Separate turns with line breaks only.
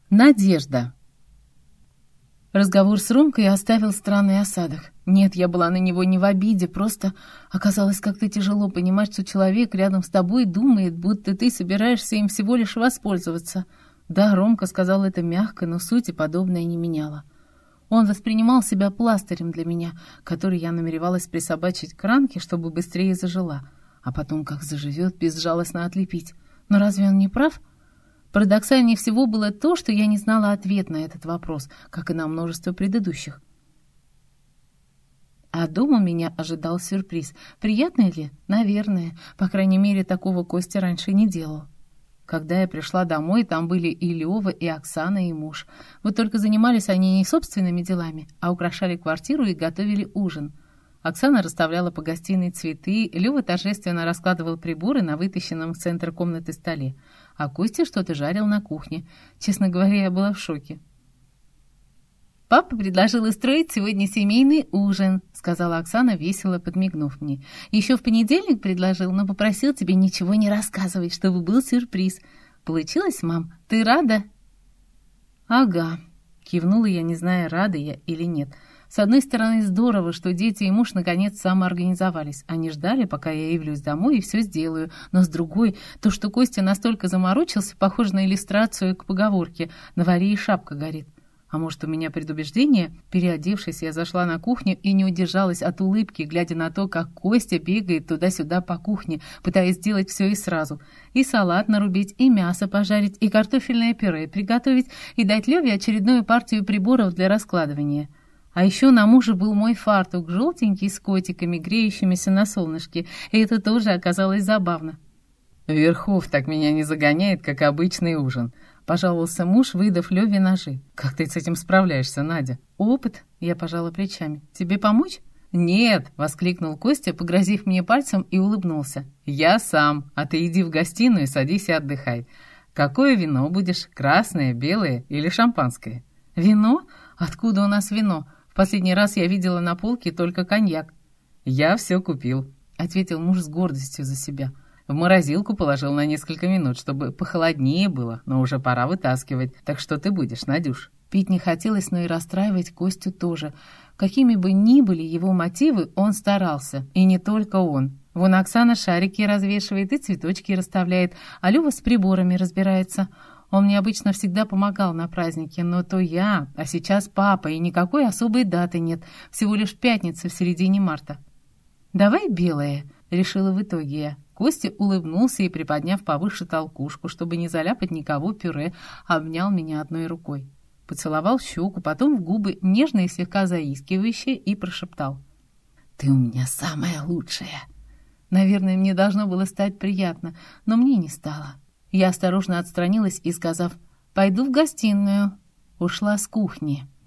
Надежда. Разговор с Ромкой оставил странный осадок. Нет, я была на него не в обиде, просто оказалось как-то тяжело понимать, что человек рядом с тобой думает, будто ты собираешься им всего лишь воспользоваться. Да, Ромка сказал это мягко, но сути подобное не меняло. Он воспринимал себя пластырем для меня, который я намеревалась присобачить к ранке, чтобы быстрее зажила, а потом, как заживет, безжалостно отлепить. Но разве он не прав? Парадоксальнее всего было то, что я не знала ответ на этот вопрос, как и на множество предыдущих. А дома меня ожидал сюрприз. Приятный ли? Наверное. По крайней мере, такого Костя раньше не делал. Когда я пришла домой, там были и Лёва, и Оксана, и муж. Вот только занимались они не собственными делами, а украшали квартиру и готовили ужин. Оксана расставляла по гостиной цветы, Лёва торжественно раскладывал приборы на вытащенном в центр комнаты столе, а Костя что-то жарил на кухне. Честно говоря, я была в шоке. «Папа предложил устроить сегодня семейный ужин», — сказала Оксана, весело подмигнув мне. «Еще в понедельник предложил, но попросил тебе ничего не рассказывать, чтобы был сюрприз. Получилось, мам? Ты рада?» «Ага», — кивнула я, не зная, рада я или нет. С одной стороны, здорово, что дети и муж наконец самоорганизовались. Они ждали, пока я явлюсь домой и все сделаю. Но с другой, то, что Костя настолько заморочился, похоже на иллюстрацию к поговорке «На варе и шапка горит». А может, у меня предубеждение? Переодевшись, я зашла на кухню и не удержалась от улыбки, глядя на то, как Костя бегает туда-сюда по кухне, пытаясь сделать все и сразу. И салат нарубить, и мясо пожарить, и картофельное пюре приготовить, и дать Леве очередную партию приборов для раскладывания. А еще на муже был мой фартук, желтенький, с котиками, греющимися на солнышке, и это тоже оказалось забавно. «Верхов так меня не загоняет, как обычный ужин», — пожаловался муж, выдав Леве ножи. «Как ты с этим справляешься, Надя?» «Опыт», — я пожала плечами. «Тебе помочь?» «Нет», — воскликнул Костя, погрозив мне пальцем и улыбнулся. «Я сам, а ты иди в гостиную, садись и отдыхай. Какое вино будешь, красное, белое или шампанское?» «Вино? Откуда у нас вино? В последний раз я видела на полке только коньяк». «Я все купил», — ответил муж с гордостью за себя. «В морозилку положил на несколько минут, чтобы похолоднее было, но уже пора вытаскивать. Так что ты будешь, Надюш?» Пить не хотелось, но и расстраивать Костю тоже. Какими бы ни были его мотивы, он старался. И не только он. Вон Оксана шарики развешивает и цветочки расставляет, а Лёва с приборами разбирается. Он мне обычно всегда помогал на празднике, но то я, а сейчас папа, и никакой особой даты нет, всего лишь пятница в середине марта. «Давай белое», — решила в итоге я. Костя улыбнулся и, приподняв повыше толкушку, чтобы не заляпать никого пюре, обнял меня одной рукой. Поцеловал в щеку, потом в губы, нежно и слегка заискивающе, и прошептал: «Ты у меня самая лучшая». Наверное, мне должно было стать приятно, но мне не стало. Я осторожно отстранилась и, сказав «пойду в гостиную», ушла с кухни.